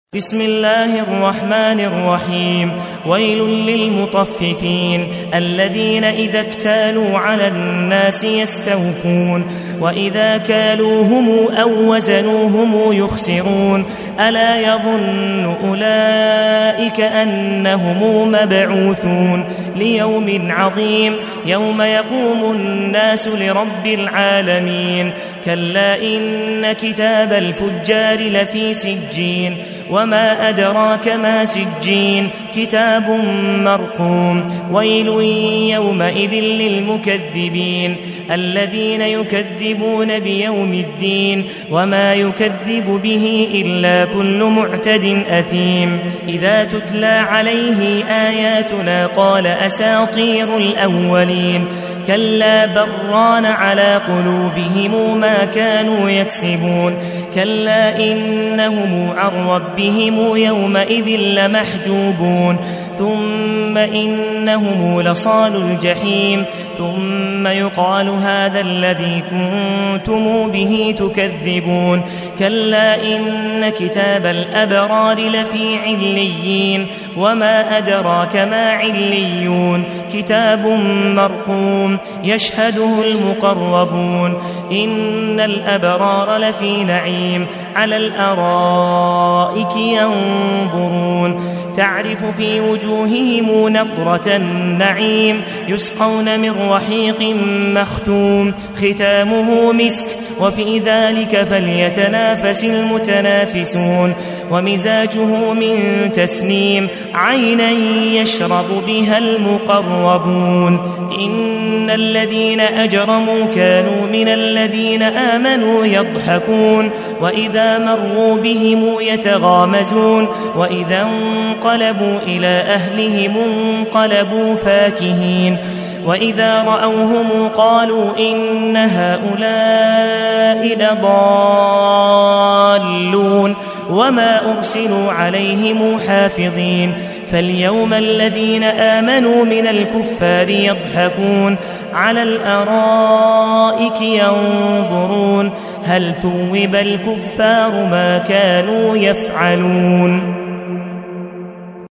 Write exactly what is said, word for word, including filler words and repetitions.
بسم الله الرحمن الرحيم. ويل للمطففين الذين إذا اكتالوا على الناس يستوفون وإذا كالوهم أو وزنوهم يخسرون ألا يظن أولئك أنهم مبعوثون ليوم عظيم يوم يقوم الناس لرب العالمين كلا إن كتاب الفجار لفي سجين وما أدراك ما سجين كتاب مرقوم ويل يومئذ للمكذبين الذين يكذبون بيوم الدين وما يكذب به إلا كل معتد أثيم إذا تتلى عليه آياتنا قال أساطير الأولين كلا بران على قلوبهم ما كانوا يكسبون كلا إنهم عن ربهم يومئذ لمحجوبون ثم إنهم لصال الجحيم ثم يقال هذا الذي كنتم به تكذبون كلا إن كتاب الأبرار لفي عليين وما أدراك ما عليون كتاب مرقوم يشهده المقربون إن الأبرار لفي نعيم على الأرائك ينظرون تعرف في وجوههم نضرة النعيم يسقون من رحيق مختوم ختامه مسك وفي ذلك فليتنافس المتنافسون ومزاجه من تسنيم عينا يشرب بها المقربون إن الذين أجرموا كانوا من الذين آمنوا يضحكون وإذا مروا بهم يتغامزون وإذا انقلبوا إلى أهلهم انقلبوا فاكهين وإذا رأوهم قالوا إن هؤلاء لضالون وما أرسلوا عليهم حافظين فاليوم الذين آمنوا من الكفار يضحكون على الأرائك ينظرون هل ثوب الكفار ما كانوا يفعلون